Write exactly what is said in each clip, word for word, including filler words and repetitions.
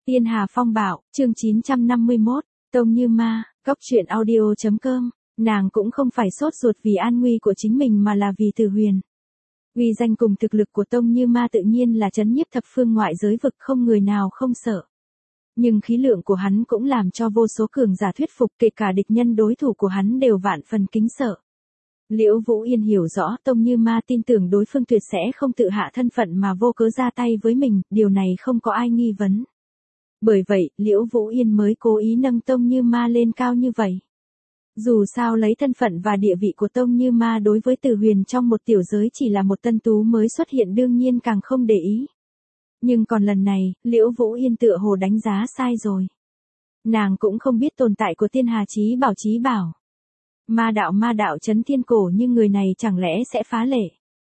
Tiên Hà Phong Bạo, chương chín trăm năm mươi mốt, Tông Như Ma, Cóc Truyện Audio chấm com, nàng cũng không phải sốt ruột vì an nguy của chính mình mà là vì Từ Huyền. Uy danh cùng thực lực của Tông Như Ma tự nhiên là chấn nhiếp thập phương ngoại giới vực, không người nào không sợ. Nhưng khí lượng của hắn cũng làm cho vô số cường giả thuyết phục, kể cả địch nhân đối thủ của hắn đều vạn phần kính sợ. Liễu Vũ Yên hiểu rõ Tông Như Ma tin tưởng đối phương tuyệt sẽ không tự hạ thân phận mà vô cớ ra tay với mình, điều này không có ai nghi vấn. Bởi vậy, Liễu Vũ Yên mới cố ý nâng Tông Như Ma lên cao như vậy. Dù sao lấy thân phận và địa vị của Tông Như Ma đối với Từ Huyền trong một tiểu giới chỉ là một tân tú mới xuất hiện đương nhiên càng không để ý. Nhưng còn lần này, Liễu Vũ Yên tựa hồ đánh giá sai rồi. Nàng cũng không biết tồn tại của Tiên Hà Chí Bảo Chí Bảo. Ma đạo ma đạo chấn thiên cổ, nhưng người này chẳng lẽ sẽ phá lệ.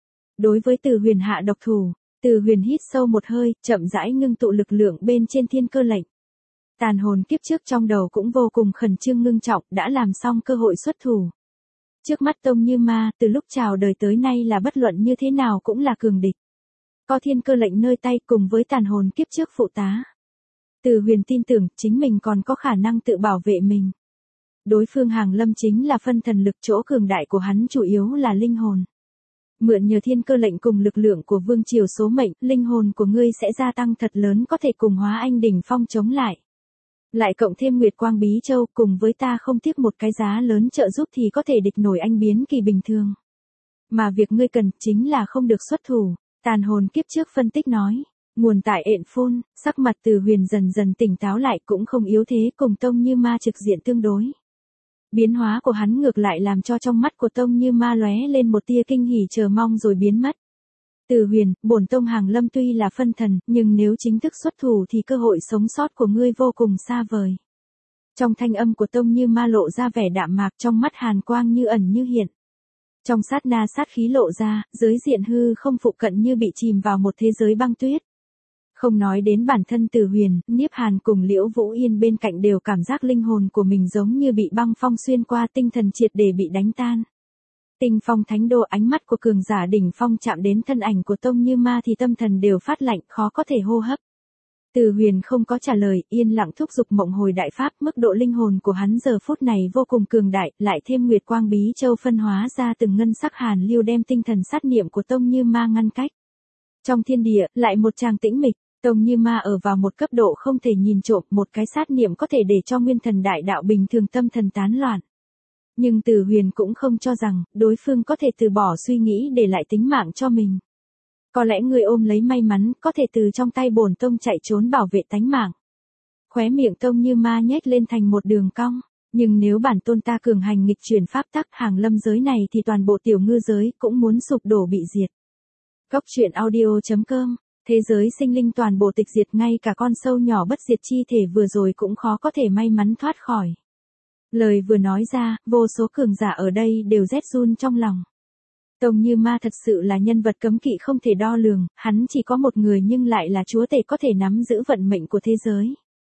Đối với Từ Huyền hạ độc thủ, Từ Huyền hít sâu một hơi, chậm rãi ngưng tụ lực lượng bên trên thiên cơ lệnh. Tàn hồn kiếp trước trong đầu cũng vô cùng khẩn trương ngưng trọng, đã làm xong cơ hội xuất thủ. Trước mắt Tông Như Ma, từ lúc chào đời tới nay là bất luận như thế nào cũng là cường địch. Có thiên cơ lệnh nơi tay cùng với tàn hồn kiếp trước phụ tá. Từ Huyền tin tưởng chính mình còn có khả năng tự bảo vệ mình. Đối phương Hàng Lâm chính là phân thần lực, chỗ cường đại của hắn chủ yếu là linh hồn. Mượn nhờ thiên cơ lệnh cùng lực lượng của vương triều số mệnh, linh hồn của ngươi sẽ gia tăng thật lớn, có thể cùng Hóa Anh đỉnh phong chống lại. Lại cộng thêm Nguyệt Quang Bí Châu, cùng với ta không tiếc một cái giá lớn trợ giúp thì có thể địch nổi anh biến kỳ bình thường. Mà việc ngươi cần chính là không được xuất thủ, tàn hồn kiếp trước phân tích nói. Nguồn tại ện phun, sắc mặt Từ Huyền dần dần tỉnh táo lại, cũng không yếu thế, cùng Tông Như Ma trực diện tương đối. Biến hóa của hắn ngược lại làm cho trong mắt của Tông Như Ma lóe lên một tia kinh hỉ chờ mong rồi biến mất. Từ Huyền, bổn tông Hàng Lâm tuy là phân thần, nhưng nếu chính thức xuất thủ thì cơ hội sống sót của ngươi vô cùng xa vời. Trong thanh âm của Tông Như Ma lộ ra vẻ đạm mạc, trong mắt hàn quang như ẩn như hiện. Trong sát na sát khí lộ ra, giới diện hư không phụ cận như bị chìm vào một thế giới băng tuyết. Không nói đến bản thân Từ Huyền, Niếp Hàn cùng Liễu Vũ Yên bên cạnh đều cảm giác linh hồn của mình giống như bị băng phong xuyên qua, tinh thần triệt để bị đánh tan. Tinh Phong Thánh Đô, ánh mắt của cường giả đỉnh phong chạm đến thân ảnh của Tông Như Ma thì tâm thần đều phát lạnh, khó có thể hô hấp. Từ Huyền không có trả lời, yên lặng thúc giục Mộng Hồi Đại Pháp, mức độ linh hồn của hắn giờ phút này vô cùng cường đại, lại thêm Nguyệt Quang Bí Châu phân hóa ra từng ngân sắc hàn lưu đem tinh thần sát niệm của Tông Như Ma ngăn cách. Trong thiên địa, lại một tràng tĩnh mịch. Tông Như Ma ở vào một cấp độ không thể nhìn trộm, một cái sát niệm có thể để cho nguyên thần đại đạo bình thường tâm thần tán loạn. Nhưng Từ Huyền cũng không cho rằng, đối phương có thể từ bỏ suy nghĩ để lại tính mạng cho mình. Có lẽ người ôm lấy may mắn, có thể từ trong tay bổn tông chạy trốn bảo vệ tánh mạng. Khóe miệng Tông Như Ma nhếch lên thành một đường cong, nhưng nếu bản tôn ta cường hành nghịch chuyển pháp tắc Hàng Lâm giới này thì toàn bộ tiểu ngư giới cũng muốn sụp đổ bị diệt. Cóc Truyện Audio chấm com. Thế giới sinh linh toàn bộ tịch diệt, ngay cả con sâu nhỏ bất diệt chi thể vừa rồi cũng khó có thể may mắn thoát khỏi. Lời vừa nói ra, vô số cường giả ở đây đều rét run trong lòng. Tông Như Ma thật sự là nhân vật cấm kỵ không thể đo lường, hắn chỉ có một người nhưng lại là chúa tể có thể nắm giữ vận mệnh của thế giới.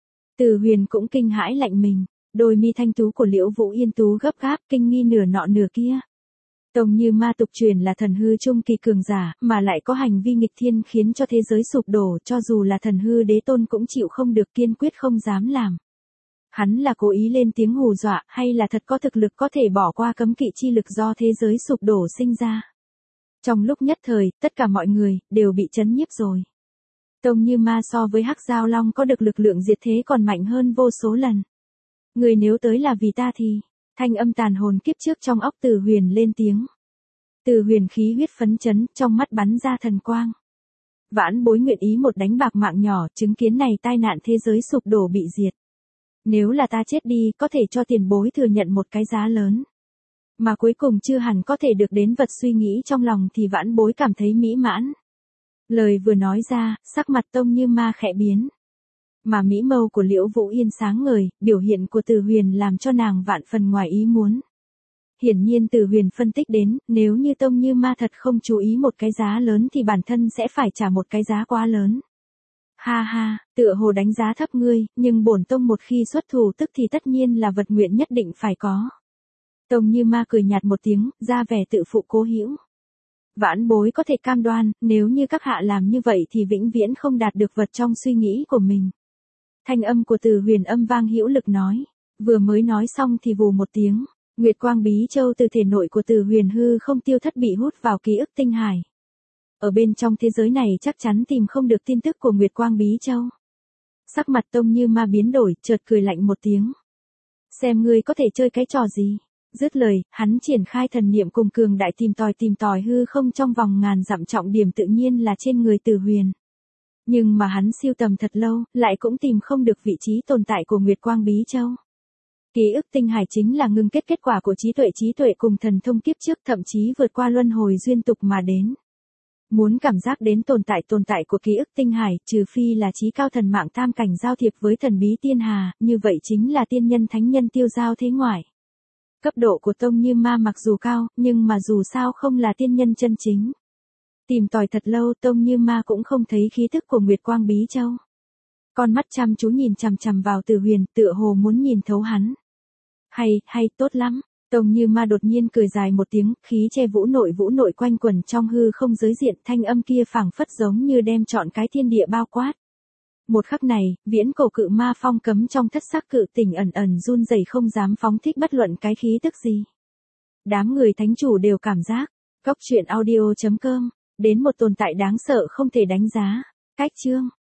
Từ Huyền cũng kinh hãi lạnh mình, đôi mi thanh tú của Liễu Vũ Yên tú gấp gáp, kinh nghi nửa nọ nửa kia. Tông Như Ma tục truyền là thần hư trung kỳ cường giả, mà lại có hành vi nghịch thiên khiến cho thế giới sụp đổ, cho dù là thần hư đế tôn cũng chịu không được, kiên quyết không dám làm. Hắn là cố ý lên tiếng hù dọa, hay là thật có thực lực có thể bỏ qua cấm kỵ chi lực do thế giới sụp đổ sinh ra? Trong lúc nhất thời, tất cả mọi người đều bị chấn nhiếp rồi. Tông Như Ma so với Hắc Giao Long có được lực lượng diệt thế còn mạnh hơn vô số lần. Người nếu tới là vì ta thì... Thanh âm tàn hồn kiếp trước trong óc Từ Huyền lên tiếng. Từ Huyền khí huyết phấn chấn, trong mắt bắn ra thần quang. Vãn bối nguyện ý một đánh bạc mạng nhỏ, chứng kiến này tai nạn thế giới sụp đổ bị diệt. Nếu là ta chết đi, có thể cho tiền bối thừa nhận một cái giá lớn. Mà cuối cùng chưa hẳn có thể được đến vật suy nghĩ trong lòng thì vãn bối cảm thấy mỹ mãn. Lời vừa nói ra, sắc mặt Tông Như Ma khẽ biến. Mà mỹ mâu của Liễu Vũ Yên sáng ngời, biểu hiện của Từ Huyền làm cho nàng vạn phần ngoài ý muốn. Hiển nhiên Từ Huyền phân tích đến, nếu như Tông Như Ma thật không chú ý một cái giá lớn thì bản thân sẽ phải trả một cái giá quá lớn. Ha ha, tựa hồ đánh giá thấp ngươi, nhưng bổn tông một khi xuất thủ tức thì tất nhiên là vật nguyện nhất định phải có. Tông Như Ma cười nhạt một tiếng, ra vẻ tự phụ cố hữu. Vãn bối có thể cam đoan, nếu như các hạ làm như vậy thì vĩnh viễn không đạt được vật trong suy nghĩ của mình. Thanh âm của Từ Huyền âm vang hữu lực nói. Vừa mới nói xong thì vù một tiếng, Nguyệt quang bí châu từ thể nội của Từ Huyền hư không tiêu thất bị hút vào ký ức tinh hải. Ở bên trong thế giới này chắc chắn tìm không được tin tức của Nguyệt quang bí châu. Sắc mặt Tông Như Ma biến đổi, chợt cười lạnh một tiếng. Xem ngươi có thể chơi cái trò gì. Dứt lời, hắn triển khai thần niệm cùng cường đại tìm tòi tìm tòi hư không trong vòng ngàn dặm, trọng điểm tự nhiên là trên người Từ Huyền. Nhưng mà hắn siêu tầm thật lâu, lại cũng tìm không được vị trí tồn tại của Nguyệt quang bí châu. Ký ức tinh hải chính là ngưng kết kết quả của trí tuệ trí tuệ cùng thần thông kiếp trước, thậm chí vượt qua luân hồi duyên tục mà đến. Muốn cảm giác đến tồn tại tồn tại của ký ức tinh hải, trừ phi là trí cao thần mạng tam cảnh giao thiệp với thần bí tiên hà, như vậy chính là tiên nhân thánh nhân tiêu giao thế ngoại. Cấp độ của Tông Như Ma mặc dù cao, nhưng mà dù sao không là tiên nhân chân chính. Tìm tòi thật lâu, Tông Như Ma cũng không thấy khí thức của Nguyệt quang bí châu. Con mắt chăm chú nhìn chằm chằm vào Từ Huyền, tựa hồ muốn nhìn thấu hắn. Hay, hay, tốt lắm. Tông Như Ma đột nhiên cười dài một tiếng, khí che vũ nội vũ nội quanh quẩn trong hư không giới diện, thanh âm kia phảng phất giống như đem trọn cái thiên địa bao quát. Một khắc này, viễn cổ cự ma phong cấm trong thất sắc cự tỉnh ẩn ẩn run rẩy không dám phóng thích bất luận cái khí tức gì. Đám người thánh chủ đều cảm giác, Cốc truyện audio chấm com, đến một tồn tại đáng sợ không thể đánh giá. Cách chương